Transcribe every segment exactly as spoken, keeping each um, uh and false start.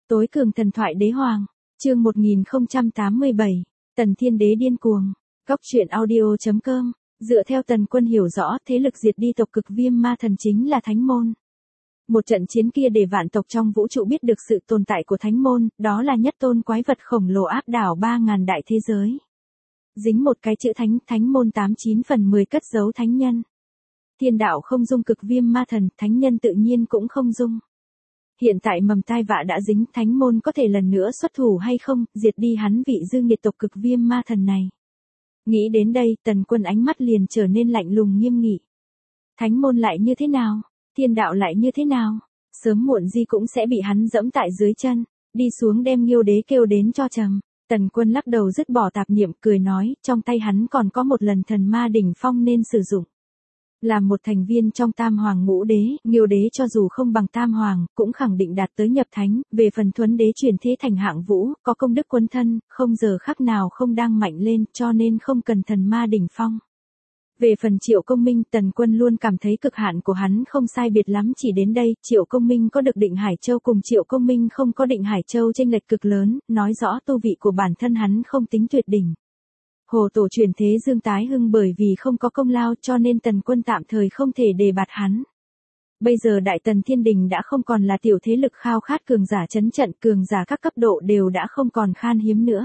Tối cường thần thoại đế hoàng, chương một nghìn không trăm tám mươi bảy, Tần Thiên Đế điên cuồng, góc truyện audio chấm com, dựa theo Tần Quân hiểu rõ thế lực diệt đi tộc cực viêm ma thần chính là Thánh Môn. Một trận chiến kia để vạn tộc trong vũ trụ biết được sự tồn tại của Thánh Môn, đó là nhất tôn quái vật khổng lồ áp đảo ba ngàn đại thế giới. Dính một cái chữ thánh, Thánh Môn tám chín phần mười cất giấu thánh nhân. Thiên đạo không dung cực viêm ma thần, thánh nhân tự nhiên cũng không dung. Hiện tại mầm tai vạ đã dính, Thánh Môn có thể lần nữa xuất thủ hay không, diệt đi hắn vị dư nghiệt tộc cực viêm ma thần này. Nghĩ đến đây, Tần Quân ánh mắt liền trở nên lạnh lùng nghiêm nghị. Thánh Môn lại như thế nào? Thiên đạo lại như thế nào? Sớm muộn gì cũng sẽ bị hắn dẫm tại dưới chân, đi xuống đem Nghiêu Đế kêu đến cho trầm. Tần Quân lắc đầu dứt bỏ tạp niệm, cười nói, trong tay hắn còn có một lần thần ma đỉnh phong nên sử dụng. Làm một thành viên trong Tam Hoàng Ngũ Đế, Nghiêu Đế cho dù không bằng Tam Hoàng, cũng khẳng định đạt tới nhập thánh, về phần Thuấn Đế chuyển thế thành hạng vũ, có công đức quân thân, không giờ khắc nào không đang mạnh lên, cho nên không cần thần ma đỉnh phong. Về phần Triệu Công Minh, Tần Quân luôn cảm thấy cực hạn của hắn không sai biệt lắm, chỉ đến đây, Triệu Công Minh có được Định Hải Châu cùng Triệu Công Minh không có Định Hải Châu chênh lệch cực lớn, nói rõ tu vị của bản thân hắn không tính tuyệt đỉnh. Hồ Tổ chuyển thế Dương tái hưng bởi vì không có công lao cho nên Tần Quân tạm thời không thể đề bạt hắn. Bây giờ Đại Tần Thiên Đình đã không còn là tiểu thế lực khao khát cường giả trấn trận, cường giả các cấp độ đều đã không còn khan hiếm nữa.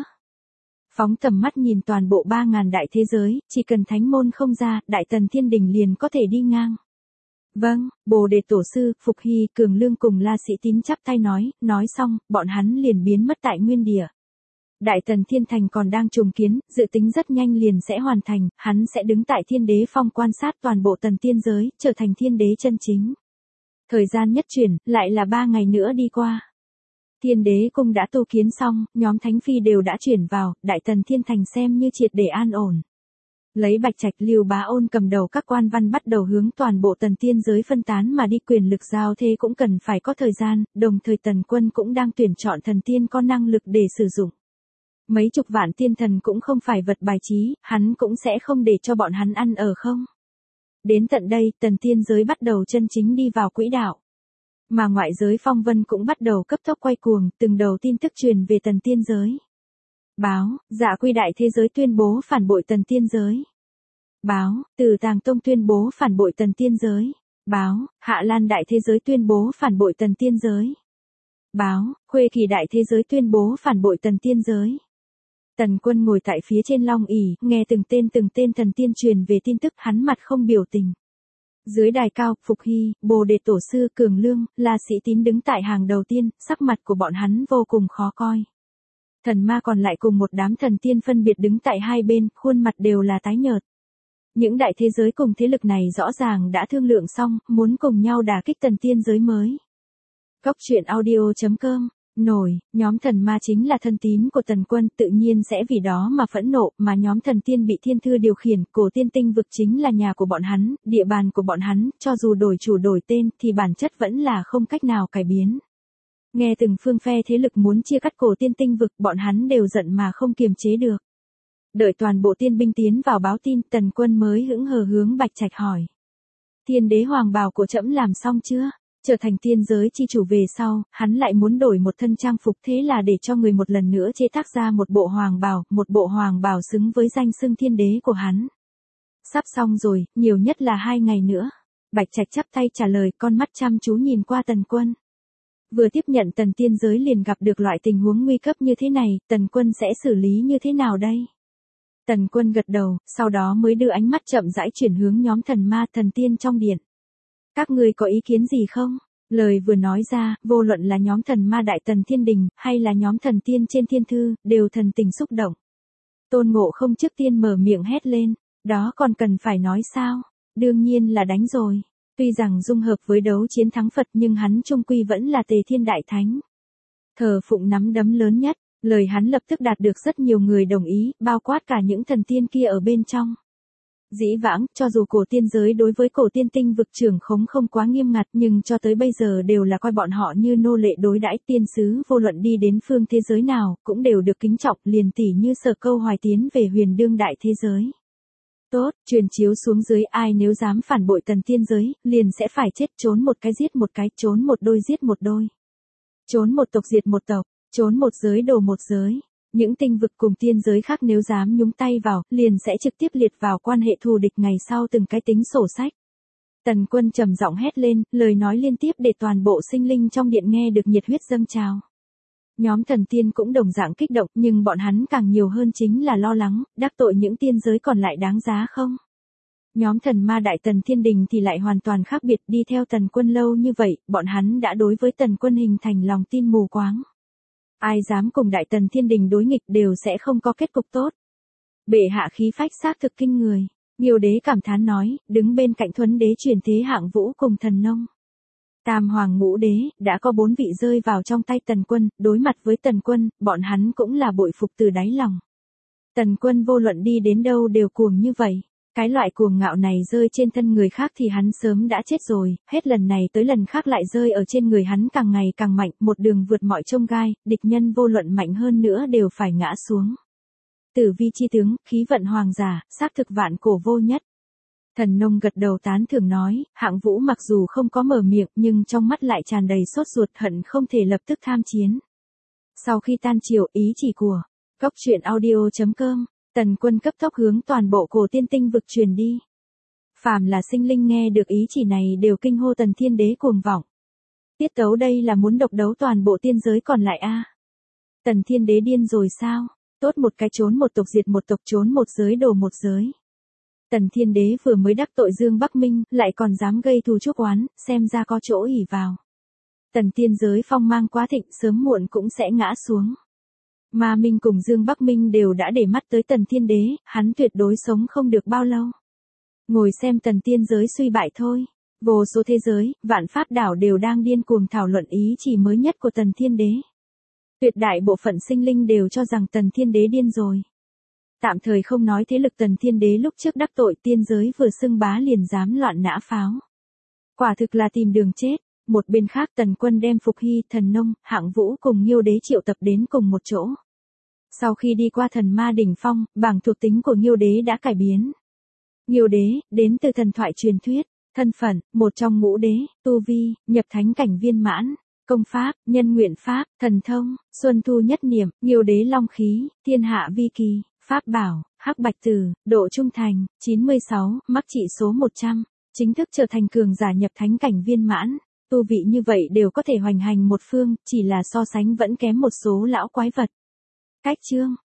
Phóng tầm mắt nhìn toàn bộ ba ngàn đại thế giới, chỉ cần Thánh Môn không ra, Đại Tần Thiên Đình liền có thể đi ngang. Vâng, Bồ Đề Tổ Sư, Phục Hy, Cường Lương cùng La Sĩ Tín chắp tay nói, nói xong, bọn hắn liền biến mất tại nguyên địa. Đại Tần Thiên Thành còn đang trùng kiến, dự tính rất nhanh liền sẽ hoàn thành, hắn sẽ đứng tại Thiên Đế Phong quan sát toàn bộ Tần Tiên giới, trở thành Thiên Đế chân chính. Thời gian nhất chuyển, lại là ba ngày nữa đi qua. Thiên Đế cung đã tu kiến xong, nhóm Thánh Phi đều đã chuyển vào, Đại Tần Thiên Thành xem như triệt để an ổn. Lấy Bạch Trạch Lưu Bá Ôn cầm đầu các quan văn bắt đầu hướng toàn bộ Tần Tiên giới phân tán mà đi, quyền lực giao thế cũng cần phải có thời gian, đồng thời Tần Quân cũng đang tuyển chọn thần tiên có năng lực để sử dụng. Mấy chục vạn tiên thần cũng không phải vật bài trí, hắn cũng sẽ không để cho bọn hắn ăn ở không. Đến tận đây, Tần Tiên giới bắt đầu chân chính đi vào quỹ đạo. Mà ngoại giới phong vân cũng bắt đầu cấp tốc quay cuồng, từng đầu tin tức truyền về Tần Tiên giới. Báo, Dạ Quy Đại Thế Giới tuyên bố phản bội Tần Tiên giới. Báo, Từ Tàng Tông tuyên bố phản bội Tần Tiên giới. Báo, Hạ Lan Đại Thế Giới tuyên bố phản bội Tần Tiên giới. Báo, Khuê Kỳ Đại Thế Giới tuyên bố phản bội Tần Tiên giới. Tần Quân ngồi tại phía trên long ỷ, nghe từng tên từng tên thần tiên truyền về tin tức, hắn mặt không biểu tình. Dưới đài cao, Phục Hy, Bồ Đề Tổ Sư, Cường Lương, La Sĩ Tín đứng tại hàng đầu tiên, sắc mặt của bọn hắn vô cùng khó coi. Thần ma còn lại cùng một đám thần tiên phân biệt đứng tại hai bên, khuôn mặt đều là tái nhợt. Những đại thế giới cùng thế lực này rõ ràng đã thương lượng xong, muốn cùng nhau đả kích Tần Tiên giới mới. Góc truyện audio chấm com. Nổi, nhóm thần ma chính là thân tín của Tần Quân, tự nhiên sẽ vì đó mà phẫn nộ, mà nhóm thần tiên bị thiên thư điều khiển, cổ tiên tinh vực chính là nhà của bọn hắn, địa bàn của bọn hắn, cho dù đổi chủ đổi tên thì bản chất vẫn là không cách nào cải biến. Nghe từng phương phe thế lực muốn chia cắt cổ tiên tinh vực, bọn hắn đều giận mà không kiềm chế được. Đợi toàn bộ tiên binh tiến vào báo tin, Tần Quân mới hững hờ hướng Bạch Trạch hỏi. Thiên Đế hoàng bào của trẫm làm xong chưa? Trở thành tiên giới chi chủ về sau, hắn lại muốn đổi một thân trang phục, thế là để cho người một lần nữa chế tác ra một bộ hoàng bào, một bộ hoàng bào xứng với danh xưng thiên đế của hắn. Sắp xong rồi, nhiều nhất là hai ngày nữa. Bạch Trạch chắp tay trả lời, con mắt chăm chú nhìn qua Tần Quân. Vừa tiếp nhận Tần Tiên giới liền gặp được loại tình huống nguy cấp như thế này, Tần Quân sẽ xử lý như thế nào đây? Tần Quân gật đầu, sau đó mới đưa ánh mắt chậm rãi chuyển hướng nhóm thần ma thần tiên trong điện. Các ngươi có ý kiến gì không? Lời vừa nói ra, vô luận là nhóm thần ma Đại Tần Thiên Đình, hay là nhóm thần tiên trên thiên thư, đều thần tình xúc động. Tôn Ngộ Không trước tiên mở miệng hét lên, đó còn cần phải nói sao? Đương nhiên là đánh rồi. Tuy rằng dung hợp với đấu chiến thắng Phật nhưng hắn trung quy vẫn là Tề Thiên Đại Thánh. Thờ phụng nắm đấm lớn nhất, lời hắn lập tức đạt được rất nhiều người đồng ý, bao quát cả những thần tiên kia ở bên trong. Dĩ vãng, cho dù cổ tiên giới đối với cổ tiên tinh vực trưởng khống không quá nghiêm ngặt nhưng cho tới bây giờ đều là coi bọn họ như nô lệ đối đãi, tiên sứ vô luận đi đến phương thế giới nào, cũng đều được kính trọng, liền tỉ như Sở Câu Hoài tiến về huyền đương đại thế giới. Tốt, truyền chiếu xuống dưới, ai nếu dám phản bội Tần Tiên giới, liền sẽ phải chết, trốn một cái giết một cái, trốn một đôi giết một đôi. Trốn một tộc diệt một tộc, trốn một giới đồ một giới. Những tinh vực cùng tiên giới khác nếu dám nhúng tay vào, liền sẽ trực tiếp liệt vào quan hệ thù địch ngày sau từng cái tính sổ sách. Tần Quân trầm giọng hét lên, lời nói liên tiếp để toàn bộ sinh linh trong điện nghe được nhiệt huyết dâng trào. Nhóm thần tiên cũng đồng dạng kích động, nhưng bọn hắn càng nhiều hơn chính là lo lắng, đắc tội những tiên giới còn lại đáng giá không? Nhóm thần ma đại tần thiên đình thì lại hoàn toàn khác biệt, đi theo Tần Quân lâu như vậy, bọn hắn đã đối với Tần Quân hình thành lòng tin mù quáng. Ai dám cùng đại tần thiên đình đối nghịch đều sẽ không có kết cục tốt. Bệ hạ khí phách xác thực kinh người. Nghiêu đế cảm thán nói, đứng bên cạnh Thuấn đế truyền thế Hạng Vũ cùng Thần Nông. Tam hoàng ngũ đế, đã có bốn vị rơi vào trong tay Tần Quân, đối mặt với Tần Quân, bọn hắn cũng là bội phục từ đáy lòng. Tần Quân vô luận đi đến đâu đều cuồng như vậy. Cái loại cuồng ngạo này rơi trên thân người khác thì hắn sớm đã chết rồi, hết lần này tới lần khác lại rơi ở trên người hắn càng ngày càng mạnh, một đường vượt mọi chông gai, địch nhân vô luận mạnh hơn nữa đều phải ngã xuống. Tử vi chi tướng, khí vận hoàng giả, xác thực vạn cổ vô nhất. Thần Nông gật đầu tán thưởng nói, Hạng Vũ mặc dù không có mở miệng nhưng trong mắt lại tràn đầy sốt ruột hận không thể lập tức tham chiến. Sau khi tan chiều, ý chỉ của Cốc truyện audio chấm com, Tần Quân cấp tốc hướng toàn bộ cổ tiên tinh vực truyền đi. Phàm là sinh linh nghe được ý chỉ này đều kinh hô Tần Thiên Đế cuồng vọng. Tiết tấu đây là muốn độc đấu toàn bộ tiên giới còn lại a? À? Tần Thiên Đế điên rồi sao? Tốt một cái trốn một tộc diệt một tộc, trốn một giới đồ một giới. Tần Thiên Đế vừa mới đắc tội Dương Bắc Minh, lại còn dám gây thù chuốc oán, xem ra có chỗ ỷ vào. Tần tiên giới phong mang quá thịnh, sớm muộn cũng sẽ ngã xuống. Ma Minh cùng Dương Bắc Minh đều đã để mắt tới Tần Thiên Đế, hắn tuyệt đối sống không được bao lâu. Ngồi xem Tần tiên giới suy bại thôi. Vô số thế giới, vạn pháp đảo đều đang điên cuồng thảo luận ý chỉ mới nhất của Tần Thiên Đế. Tuyệt đại bộ phận sinh linh đều cho rằng Tần Thiên Đế điên rồi. Tạm thời không nói thế lực Tần Thiên Đế lúc trước đắc tội tiên giới vừa xưng bá liền dám loạn nã pháo. Quả thực là tìm đường chết. Một bên khác Tần Quân đem Phục Hy, Thần Nông, Hạng Vũ cùng Nghiêu đế triệu tập đến cùng một chỗ. Sau khi đi qua thần ma đỉnh phong, bảng thuộc tính của Nghiêu đế đã cải biến. Nghiêu đế, đến từ thần thoại truyền thuyết, thân phận, một trong ngũ đế, tu vi, nhập thánh cảnh viên mãn, công pháp, nhân nguyện pháp, thần thông, xuân thu nhất niệm, Nghiêu đế long khí, thiên hạ vi kỳ, pháp bảo, hắc bạch tử, độ trung thành, chín mươi sáu, mắc trị số một trăm, chính thức trở thành cường giả nhập thánh cảnh viên mãn. Tu vị như vậy đều có thể hoành hành một phương, chỉ là so sánh vẫn kém một số lão quái vật. Cách chương